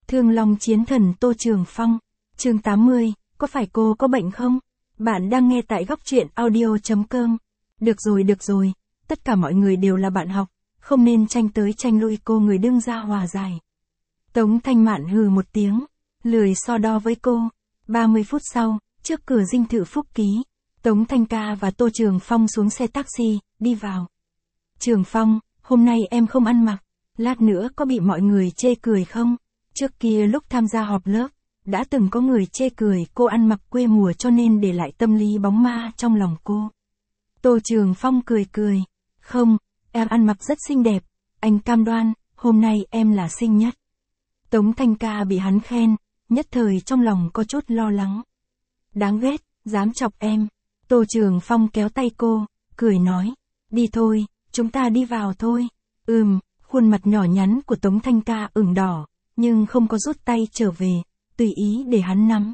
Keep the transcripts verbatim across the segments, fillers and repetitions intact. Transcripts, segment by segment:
Thương Long Chiến Thần Tô Trường Phong. Chương tám mươi, có phải cô có bệnh không? Bạn đang nghe tại góc truyện audio chấm com. Được rồi được rồi, tất cả mọi người đều là bạn học, không nên tranh tới tranh lui, cô người đương ra hòa giải. Tống Thanh Mạn hừ một tiếng, lười so đo với cô. ba mươi phút sau, trước cửa dinh thự Phúc Ký, Tống Thanh Ca và Tô Trường Phong xuống xe taxi, đi vào. Trường Phong, hôm nay em không ăn mặc, lát nữa có bị mọi người chê cười không? Trước kia lúc tham gia họp lớp, đã từng có người chê cười cô ăn mặc quê mùa cho nên để lại tâm lý bóng ma trong lòng cô. Tô Trường Phong cười cười, không, em ăn mặc rất xinh đẹp, anh cam đoan, hôm nay em là xinh nhất. Tống Thanh Ca bị hắn khen, nhất thời trong lòng có chút lo lắng. Đáng ghét, dám chọc em. Tô Trường Phong kéo tay cô, cười nói, đi thôi, chúng ta đi vào thôi. Ừm, khuôn mặt nhỏ nhắn của Tống Thanh Ca ửng đỏ, nhưng không có rút tay trở về, tùy ý để hắn nắm.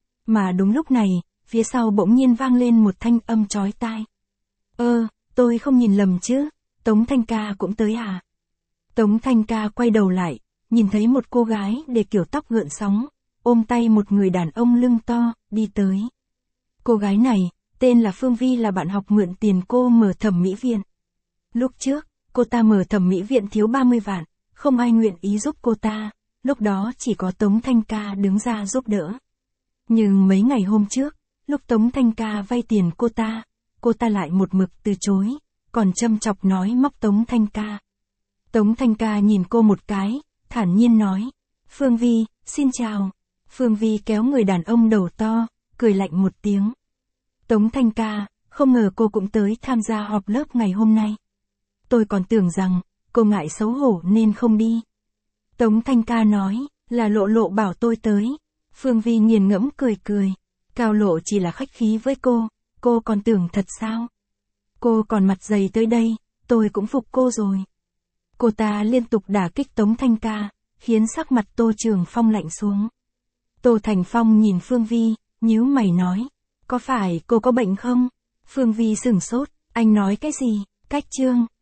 Mà đúng lúc này, phía sau bỗng nhiên vang lên một thanh âm chói tai. Ơ, tôi không nhìn lầm chứ, Tống Thanh Ca cũng tới à? Tống Thanh Ca quay đầu lại, nhìn thấy một cô gái để kiểu tóc gợn sóng, ôm tay một người đàn ông lưng to, đi tới. Cô gái này, tên là Phương Vi, là bạn học mượn tiền cô mở thẩm mỹ viện. Lúc trước, cô ta mở thẩm mỹ viện thiếu ba mươi vạn, không ai nguyện ý giúp cô ta, lúc đó chỉ có Tống Thanh Ca đứng ra giúp đỡ. Nhưng mấy ngày hôm trước, lúc Tống Thanh Ca vay tiền cô ta, cô ta lại một mực từ chối, còn châm chọc nói móc Tống Thanh Ca. Tống Thanh Ca nhìn cô một cái, thản nhiên nói, Phương Vi, xin chào. Phương Vi kéo người đàn ông đầu to, cười lạnh một tiếng. Tống Thanh Ca, không ngờ cô cũng tới tham gia họp lớp ngày hôm nay. Tôi còn tưởng rằng, cô ngại xấu hổ nên không đi. Tống Thanh Ca nói, là Lộ Lộ bảo tôi tới. Phương Vi nghiền ngẫm cười cười. Cao Lộ chỉ là khách khí với cô, cô còn tưởng thật sao? Cô còn mặt dày tới đây, tôi cũng phục cô rồi. Cô ta liên tục đả kích Tống Thanh Ca, khiến sắc mặt Tô Trường Phong lạnh xuống. Tô Thành Phong nhìn Phương Vi, nhíu mày nói, có phải cô có bệnh không? Phương Vi sửng sốt, anh nói cái gì? Cách chương.